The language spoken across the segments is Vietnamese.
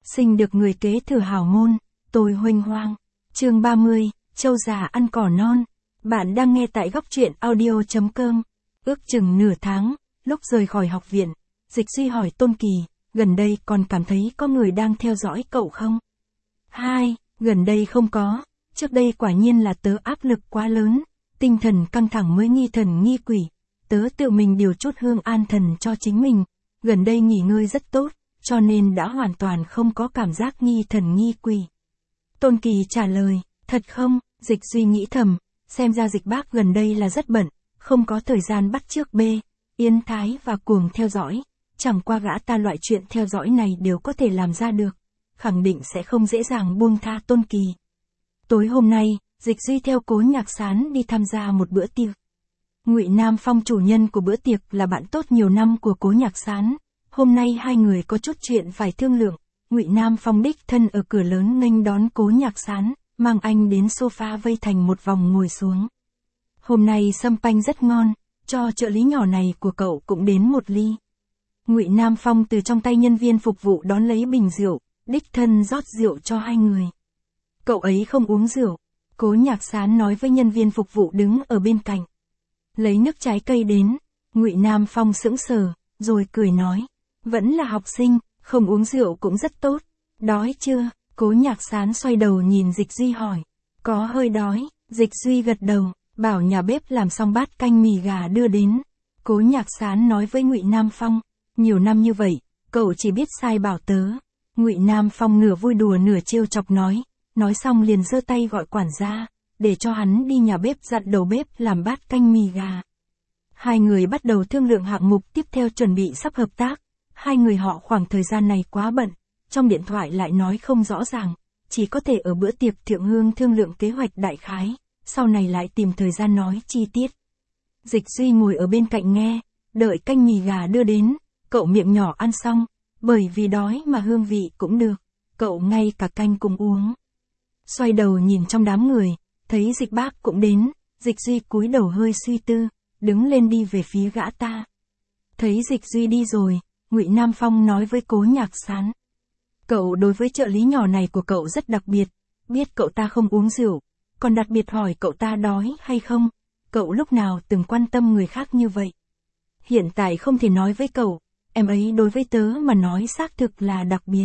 Sinh được người kế thừa hào môn, tôi huênh hoang. Chương 30, trâu già ăn cỏ non. Bạn đang nghe tại góc truyện audio.com. Ước chừng nửa tháng, lúc rời khỏi học viện, Dịch Duy hỏi Tôn Kỳ, gần đây còn cảm thấy có người đang theo dõi cậu không? Hai, gần đây không có, trước đây quả nhiên là tớ áp lực quá lớn, tinh thần căng thẳng mới nghi thần nghi quỷ, tớ tự mình điều chút hương an thần cho chính mình, gần đây nghỉ ngơi rất tốt, cho nên đã hoàn toàn không có cảm giác nghi thần nghi quỷ. Tôn Kỳ trả lời, thật không? Dịch Duy nghĩ thầm, xem ra Dịch bác gần đây là rất bận, không có thời gian bắt chước B, Yên Thái và Cuồng theo dõi, chẳng qua gã ta loại chuyện theo dõi này đều có thể làm ra được, khẳng định sẽ không dễ dàng buông tha Tôn Kỳ. Tối hôm nay, Dịch Duy theo Cố Nhạc Sán đi tham gia một bữa tiệc. Ngụy Nam Phong chủ nhân của bữa tiệc là bạn tốt nhiều năm của Cố Nhạc Sán, hôm nay hai người có chút chuyện phải thương lượng. Ngụy Nam Phong đích thân ở cửa lớn nghênh đón Cố Nhạc Sán, mang anh đến sofa vây thành một vòng ngồi xuống. Hôm nay sâm panh rất ngon, cho trợ lý nhỏ này của cậu cũng đến một ly. Ngụy Nam Phong từ trong tay nhân viên phục vụ đón lấy bình rượu, đích thân rót rượu cho hai người. Cậu ấy không uống rượu, Cố Nhạc Sán nói với nhân viên phục vụ đứng ở bên cạnh. Lấy nước trái cây đến, Ngụy Nam Phong sững sờ, rồi cười nói, vẫn là học sinh, không uống rượu cũng rất tốt. Đói chưa? Cố Nhạc Sán xoay đầu nhìn Dịch Duy hỏi. Có hơi đói, Dịch Duy gật đầu, bảo nhà bếp làm xong bát canh mì gà đưa đến. Cố Nhạc Sán nói với Ngụy Nam Phong, nhiều năm như vậy, cậu chỉ biết sai bảo tớ. Ngụy Nam Phong nửa vui đùa nửa trêu chọc nói xong liền giơ tay gọi quản gia, để cho hắn đi nhà bếp dặn đầu bếp làm bát canh mì gà. Hai người bắt đầu thương lượng hạng mục tiếp theo chuẩn bị sắp hợp tác. Hai người họ khoảng thời gian này quá bận, trong điện thoại lại nói không rõ ràng, chỉ có thể ở bữa tiệc thượng hương thương lượng kế hoạch đại khái, sau này lại tìm thời gian nói chi tiết. Dịch Duy ngồi ở bên cạnh nghe, đợi canh mì gà đưa đến, cậu miệng nhỏ ăn xong, bởi vì đói mà hương vị cũng được, cậu ngay cả canh cùng uống. Xoay đầu nhìn trong đám người, thấy Dịch bác cũng đến, Dịch Duy cúi đầu hơi suy tư, đứng lên đi về phía gã ta. Thấy Dịch Duy đi rồi, Ngụy Nam Phong nói với Cố Nhạc Sán. Cậu đối với trợ lý nhỏ này của cậu rất đặc biệt, biết cậu ta không uống rượu, còn đặc biệt hỏi cậu ta đói hay không, cậu lúc nào từng quan tâm người khác như vậy. Hiện tại không thể nói với cậu, em ấy đối với tớ mà nói xác thực là đặc biệt.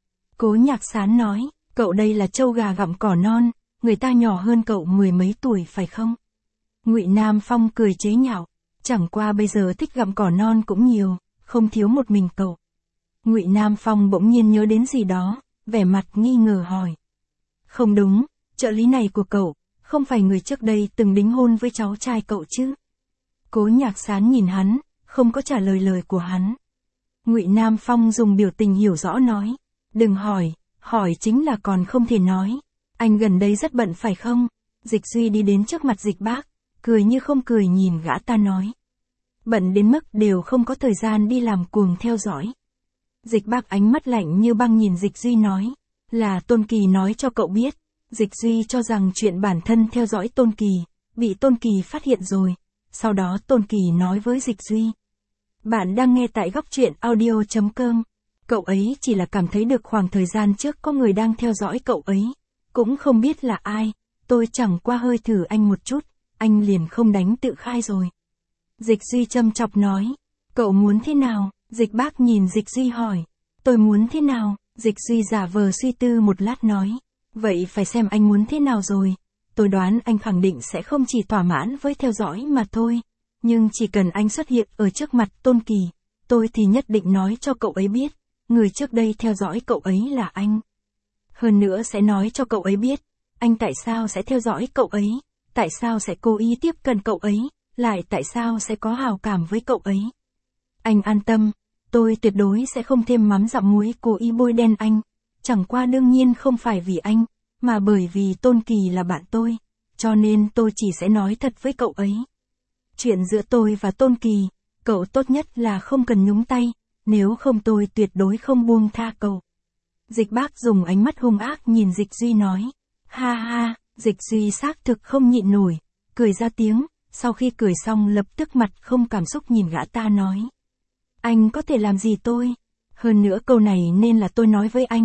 Cố Nhạc Sán nói, cậu đây là trâu gà gặm cỏ non, người ta nhỏ hơn cậu mười mấy tuổi phải không? Ngụy Nam Phong cười chế nhạo, chẳng qua bây giờ thích gặm cỏ non cũng nhiều, không thiếu một mình cậu. Ngụy Nam Phong bỗng nhiên nhớ đến gì đó, vẻ mặt nghi ngờ hỏi. Không đúng, trợ lý này của cậu, không phải người trước đây từng đính hôn với cháu trai cậu chứ? Cố Nhạc Sán nhìn hắn, không có trả lời lời của hắn. Ngụy Nam Phong dùng biểu tình hiểu rõ nói, đừng hỏi, hỏi chính là còn không thể nói. Anh gần đây rất bận phải không? Dịch Duy đi đến trước mặt Dịch bác, cười như không cười nhìn gã ta nói. Bận đến mức đều không có thời gian đi làm Cuồng theo dõi. Dịch bác ánh mắt lạnh như băng nhìn Dịch Duy nói, là Tôn Kỳ nói cho cậu biết. Dịch Duy cho rằng chuyện bản thân theo dõi Tôn Kỳ, bị Tôn Kỳ phát hiện rồi. Sau đó Tôn Kỳ nói với Dịch Duy. Bạn đang nghe tại góc truyện audio.com. Cậu ấy chỉ là cảm thấy được khoảng thời gian trước có người đang theo dõi cậu ấy. Cũng không biết là ai, tôi chẳng qua hơi thử anh một chút, anh liền không đánh tự khai rồi. Dịch Duy châm chọc nói, cậu muốn thế nào? Dịch bác nhìn Dịch Duy hỏi, tôi muốn thế nào? Dịch Duy giả vờ suy tư một lát nói, vậy phải xem anh muốn thế nào rồi. Tôi đoán anh khẳng định sẽ không chỉ thỏa mãn với theo dõi mà thôi, nhưng chỉ cần anh xuất hiện ở trước mặt Tôn Kỳ, tôi thì nhất định nói cho cậu ấy biết, người trước đây theo dõi cậu ấy là anh. Hơn nữa sẽ nói cho cậu ấy biết, anh tại sao sẽ theo dõi cậu ấy, tại sao sẽ cố ý tiếp cận cậu ấy, lại tại sao sẽ có hào cảm với cậu ấy. Anh an tâm, tôi tuyệt đối sẽ không thêm mắm dặm muối cố ý bôi đen anh, chẳng qua đương nhiên không phải vì anh, mà bởi vì Tôn Kỳ là bạn tôi, cho nên tôi chỉ sẽ nói thật với cậu ấy. Chuyện giữa tôi và Tôn Kỳ, cậu tốt nhất là không cần nhúng tay, nếu không tôi tuyệt đối không buông tha cậu. Dịch bác dùng ánh mắt hung ác nhìn Dịch Duy nói, ha ha, Dịch Duy xác thực không nhịn nổi, cười ra tiếng, sau khi cười xong lập tức mặt không cảm xúc nhìn gã ta nói. Anh có thể làm gì tôi? Hơn nữa câu này nên là tôi nói với anh,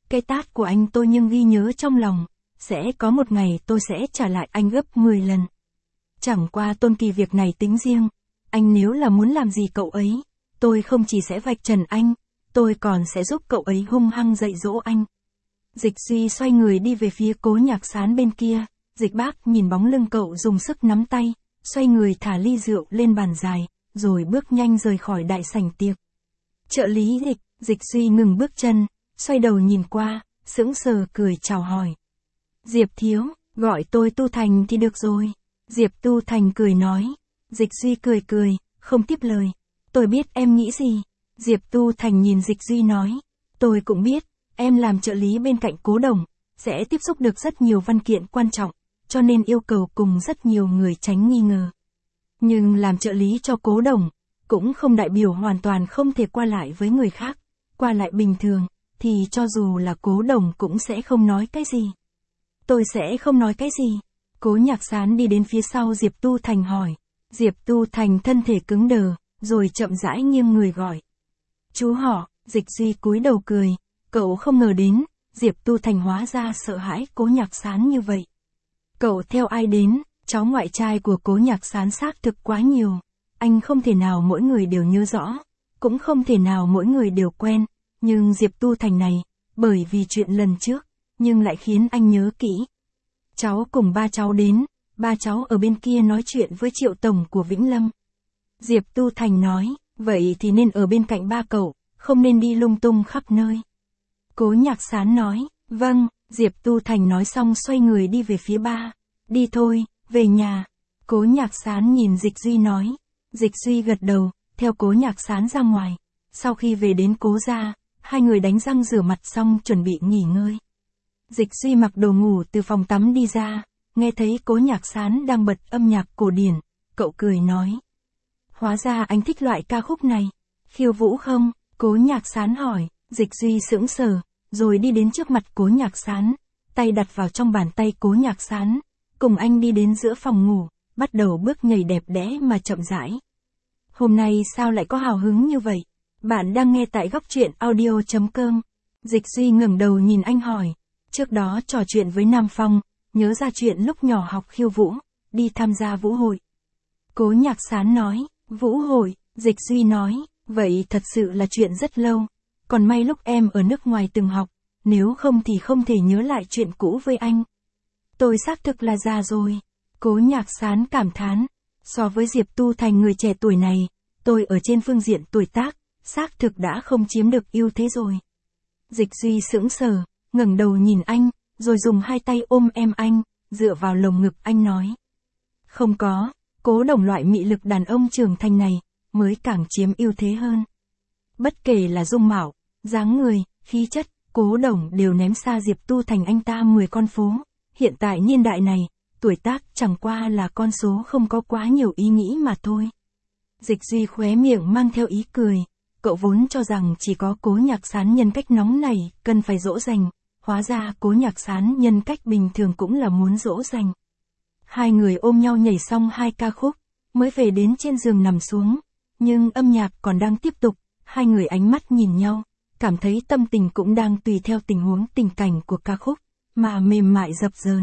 Cái tát của anh tôi nhưng ghi nhớ trong lòng, sẽ có một ngày tôi sẽ trả lại anh gấp 10 lần. Chẳng qua Tôn Kỳ việc này tính riêng, anh nếu là muốn làm gì cậu ấy, tôi không chỉ sẽ vạch trần anh, tôi còn sẽ giúp cậu ấy hung hăng dạy dỗ anh. Dịch Duy xoay người đi về phía Cố Nhạc Sán bên kia, Dịch Bác nhìn bóng lưng cậu dùng sức nắm tay, xoay người thả ly rượu lên bàn dài, rồi bước nhanh rời khỏi đại sảnh tiệc. Trợ lý Dịch Duy ngừng bước chân, xoay đầu nhìn qua, sững sờ cười chào hỏi. Diệp thiếu, gọi tôi Tu Thành thì được rồi. Diệp Tu Thành cười nói. Dịch Duy cười, không tiếp lời. Tôi biết em nghĩ gì. Diệp Tu Thành nhìn Dịch Duy nói. Tôi cũng biết, em làm trợ lý bên cạnh Cố Đồng, sẽ tiếp xúc được rất nhiều văn kiện quan trọng, cho nên yêu cầu cùng rất nhiều người tránh nghi ngờ. Nhưng làm trợ lý cho Cố Đồng, cũng không đại biểu hoàn toàn không thể qua lại với người khác. Qua lại bình thường, thì cho dù là Cố Đồng cũng sẽ không nói cái gì. Tôi sẽ không nói cái gì. Cố Nhạc Sán đi đến phía sau Diệp Tu Thành hỏi. Diệp Tu Thành thân thể cứng đờ, rồi chậm rãi nghiêng người gọi. Chú họ. Dịch Duy cúi đầu cười. Cậu không ngờ đến, Diệp Tu Thành hóa ra sợ hãi Cố Nhạc Sán như vậy. Cậu theo ai đến? Cháu ngoại trai của Cố Nhạc Sán xác thực quá nhiều. Anh không thể nào mỗi người đều nhớ rõ, cũng không thể nào mỗi người đều quen. Nhưng Diệp Tu Thành này, bởi vì chuyện lần trước, nhưng lại khiến anh nhớ kỹ. Cháu cùng ba cháu đến, ba cháu ở bên kia nói chuyện với Triệu Tổng của Vĩnh Lâm. Diệp Tu Thành nói, vậy thì nên ở bên cạnh ba cậu, không nên đi lung tung khắp nơi. Cố Nhạc Sán nói, vâng. Diệp Tu Thành nói xong xoay người đi về phía ba. Đi thôi, về nhà. Cố Nhạc Sán nhìn Dịch Duy nói. Dịch Duy gật đầu, theo Cố Nhạc Sán ra ngoài. Sau khi về đến Cố gia, hai người đánh răng rửa mặt xong chuẩn bị nghỉ ngơi. Dịch Duy mặc đồ ngủ từ phòng tắm đi ra, nghe thấy Cố Nhạc Sán đang bật âm nhạc cổ điển, cậu cười nói. Hóa ra anh thích loại ca khúc này. Khiêu vũ không? Cố Nhạc Sán hỏi. Dịch Duy sững sờ, rồi đi đến trước mặt Cố Nhạc Sán, tay đặt vào trong bàn tay Cố Nhạc Sán, cùng anh đi đến giữa phòng ngủ, bắt đầu bước nhảy đẹp đẽ mà chậm rãi. Hôm nay sao lại có hào hứng như vậy? Bạn đang nghe tại góc truyện audio.com. Dịch Duy ngẩng đầu nhìn anh hỏi. Trước đó trò chuyện với Nam Phong, nhớ ra chuyện lúc nhỏ học khiêu vũ, đi tham gia vũ hội. Cố Nhạc Sán nói, vũ hội. Dịch Duy nói, vậy thật sự là chuyện rất lâu. Còn may lúc em ở nước ngoài từng học, nếu không thì không thể nhớ lại chuyện cũ với anh. Tôi xác thực là già rồi. Cố Nhạc Sán cảm thán. So với Diệp Tu Thành người trẻ tuổi này, tôi ở trên phương diện tuổi tác, xác thực đã không chiếm được ưu thế rồi. Dịch Duy sững sờ, ngẩng đầu nhìn anh, rồi dùng hai tay ôm em anh, dựa vào lồng ngực anh nói. Không có, Cố Đồng loại mị lực đàn ông trưởng thành này, mới càng chiếm ưu thế hơn. Bất kể là dung mạo, dáng người, khí chất, Cố Đồng đều ném xa Diệp Tu Thành anh ta 10 con phố. Hiện tại niên đại này, tuổi tác chẳng qua là con số không có quá nhiều ý nghĩ mà thôi. Dịch Duy khóe miệng mang theo ý cười. Cậu vốn cho rằng chỉ có Cố Nhạc Sán nhân cách nóng này, cần phải dỗ dành. Hóa ra Cố Nhạc Sán nhân cách bình thường cũng là muốn dỗ dành. Hai người ôm nhau nhảy xong 2 ca khúc, mới về đến trên giường nằm xuống. Nhưng âm nhạc còn đang tiếp tục, hai người ánh mắt nhìn nhau, cảm thấy tâm tình cũng đang tùy theo tình huống tình cảnh của ca khúc, mà mềm mại dập dờn.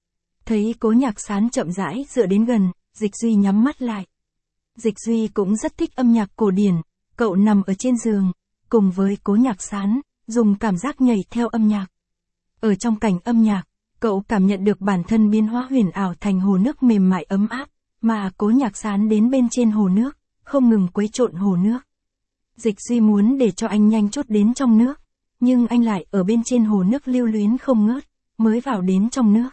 Thấy Cố Nhạc Sán chậm rãi dựa đến gần, Dịch Duy nhắm mắt lại. Dịch Duy cũng rất thích âm nhạc cổ điển, cậu nằm ở trên giường, cùng với Cố Nhạc Sán, dùng cảm giác nhảy theo âm nhạc. Ở trong cảnh âm nhạc, cậu cảm nhận được bản thân biến hóa huyền ảo thành hồ nước mềm mại ấm áp, mà Cố Nhạc Sán đến bên trên hồ nước, không ngừng quấy trộn hồ nước. Dịch Duy muốn để cho anh nhanh chút đến trong nước, nhưng anh lại ở bên trên hồ nước lưu luyến không ngớt, mới vào đến trong nước.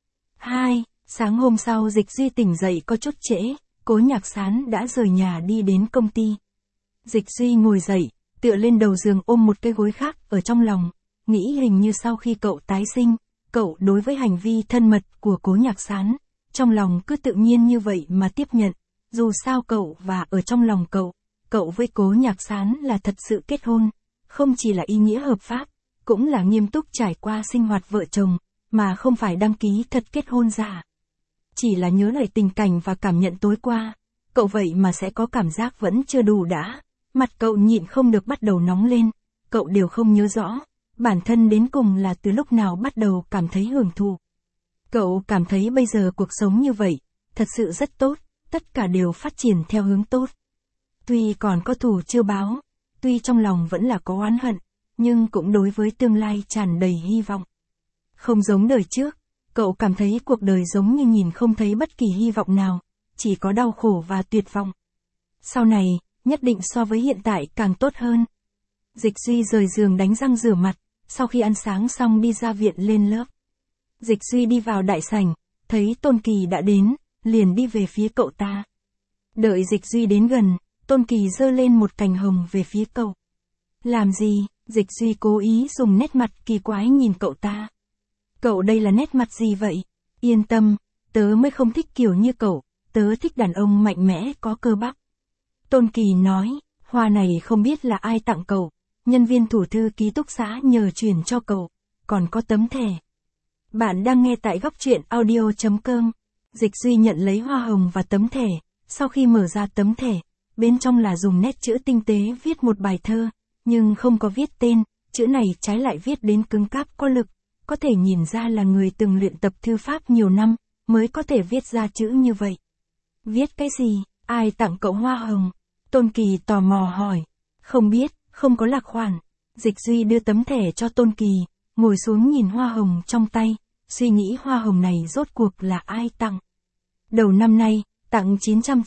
Sáng hôm sau Dịch Duy tỉnh dậy có chút trễ, Cố Nhạc Sán đã rời nhà đi đến công ty. Dịch Duy ngồi dậy, tựa lên đầu giường ôm một cái gối khác ở trong lòng, nghĩ hình như sau khi cậu tái sinh, cậu đối với hành vi thân mật của Cố Nhạc Sán, trong lòng cứ tự nhiên như vậy mà tiếp nhận, dù sao cậu và ở trong lòng cậu với Cố Nhạc Sán là thật sự kết hôn, không chỉ là ý nghĩa hợp pháp, cũng là nghiêm túc trải qua sinh hoạt vợ chồng, mà không phải đăng ký thật kết hôn giả. Chỉ là nhớ lại tình cảnh và cảm nhận tối qua, cậu vậy mà sẽ có cảm giác vẫn chưa đủ đã, mặt cậu nhịn không được bắt đầu nóng lên, cậu đều không nhớ rõ, bản thân đến cùng là từ lúc nào bắt đầu cảm thấy hưởng thụ. Cậu cảm thấy bây giờ cuộc sống như vậy, thật sự rất tốt, tất cả đều phát triển theo hướng tốt. Tuy còn có thù chưa báo, tuy trong lòng vẫn là có oán hận, nhưng cũng đối với tương lai tràn đầy hy vọng. Không giống đời trước, cậu cảm thấy cuộc đời giống như nhìn không thấy bất kỳ hy vọng nào, chỉ có đau khổ và tuyệt vọng. Sau này, nhất định so với hiện tại càng tốt hơn. Dịch Duy rời giường đánh răng rửa mặt, sau khi ăn sáng xong đi ra viện lên lớp. Dịch Duy đi vào đại sảnh, thấy Tôn Kỳ đã đến, liền đi về phía cậu ta. Đợi Dịch Duy đến gần, Tôn Kỳ giơ lên một cành hồng về phía cậu. Làm gì? Dịch Duy cố ý dùng nét mặt kỳ quái nhìn cậu ta. Cậu đây là nét mặt gì vậy? Yên tâm, tớ mới không thích kiểu như cậu, tớ thích đàn ông mạnh mẽ có cơ bắp. Tôn Kỳ nói, hoa này không biết là ai tặng cậu, nhân viên thủ thư ký túc xá nhờ chuyển cho cậu, còn có tấm thẻ. Bạn đang nghe tại góc truyện audio.com. Dịch Duy nhận lấy hoa hồng và tấm thẻ, sau khi mở ra tấm thẻ, bên trong là dùng nét chữ tinh tế viết một bài thơ, nhưng không có viết tên, chữ này trái lại viết đến cứng cáp có lực, có thể nhìn ra là người từng luyện tập thư pháp nhiều năm, mới có thể viết ra chữ như vậy. Viết cái gì? Ai tặng cậu hoa hồng? Tôn Kỳ tò mò hỏi. Không biết, không có lạc khoản. Dịch Duy đưa tấm thẻ cho Tôn Kỳ, ngồi xuống nhìn hoa hồng trong tay, suy nghĩ hoa hồng này rốt cuộc là ai tặng. Đầu năm nay, tặng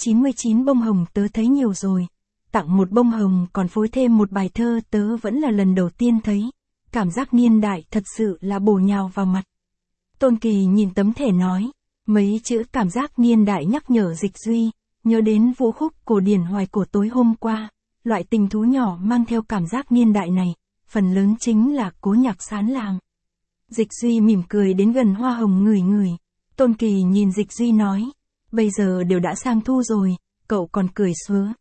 999 bông hồng tớ thấy nhiều rồi. Tặng một bông hồng còn phối thêm một bài thơ tớ vẫn là lần đầu tiên thấy. Cảm giác niên đại thật sự là bổ nhào vào mặt. Tôn Kỳ nhìn tấm thẻ nói, mấy chữ cảm giác niên đại nhắc nhở Dịch Duy, nhớ đến vũ khúc cổ điển hoài cổ tối hôm qua, loại tình thú nhỏ mang theo cảm giác niên đại này, phần lớn chính là Cố Nhạc Sán làm. Dịch Duy mỉm cười đến gần hoa hồng ngửi ngửi. Tôn Kỳ nhìn Dịch Duy nói, bây giờ đều đã sang thu rồi, cậu còn cười xứa.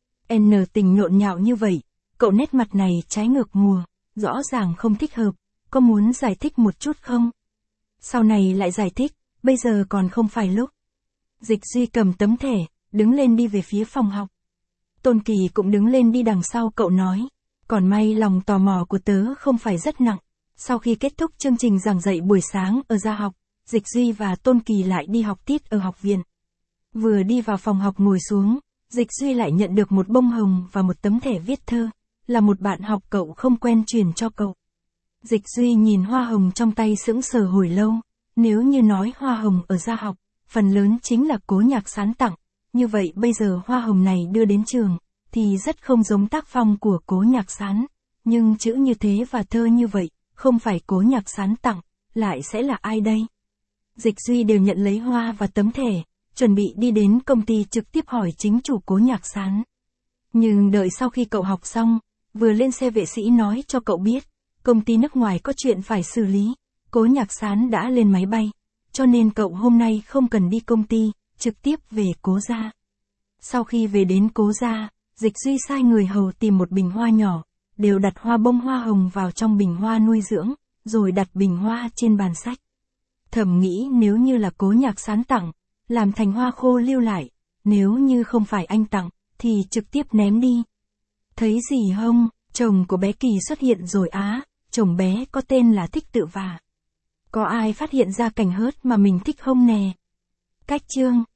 N tình nhộn nhạo như vậy, cậu nét mặt này trái ngược mùa, rõ ràng không thích hợp, có muốn giải thích một chút không? Sau này lại giải thích, bây giờ còn không phải lúc. Dịch Duy cầm tấm thẻ, đứng lên đi về phía phòng học. Tôn Kỳ cũng đứng lên đi đằng sau cậu nói, còn may lòng tò mò của tớ không phải rất nặng. Sau khi kết thúc chương trình giảng dạy buổi sáng ở gia học, Dịch Duy và Tôn Kỳ lại đi học tiết ở học viện. Vừa đi vào phòng học ngồi xuống, Dịch Duy lại nhận được một bông hồng và một tấm thẻ viết thơ, là một bạn học cậu không quen chuyển cho cậu. Dịch Duy nhìn hoa hồng trong tay sững sờ hồi lâu, nếu như nói hoa hồng ở gia học, phần lớn chính là Cố Nhạc Sán tặng, như vậy bây giờ hoa hồng này đưa đến trường, thì rất không giống tác phong của Cố Nhạc Sán, nhưng chữ như thế và thơ như vậy, không phải Cố Nhạc Sán tặng, lại sẽ là ai đây? Dịch Duy đều nhận lấy hoa và tấm thẻ, chuẩn bị đi đến công ty trực tiếp hỏi chính chủ Cố Nhạc Sán. Nhưng đợi sau khi cậu học xong, vừa lên xe vệ sĩ nói cho cậu biết, công ty nước ngoài có chuyện phải xử lý, Cố Nhạc Sán đã lên máy bay, cho nên cậu hôm nay không cần đi công ty, trực tiếp về Cố gia. Sau khi về đến Cố gia, Dịch Duy sai người hầu tìm một bình hoa nhỏ, đều đặt hoa bông hoa hồng vào trong bình hoa nuôi dưỡng, rồi đặt bình hoa trên bàn sách. Thầm nghĩ nếu như là Cố Nhạc Sán tặng, làm thành hoa khô lưu lại, nếu như không phải anh tặng, thì trực tiếp ném đi. Thấy gì không, chồng của bé Kỳ xuất hiện rồi á, chồng bé có tên là Thích Tự Vả. Có ai phát hiện ra cảnh hớt mà mình thích không nè? Cách chương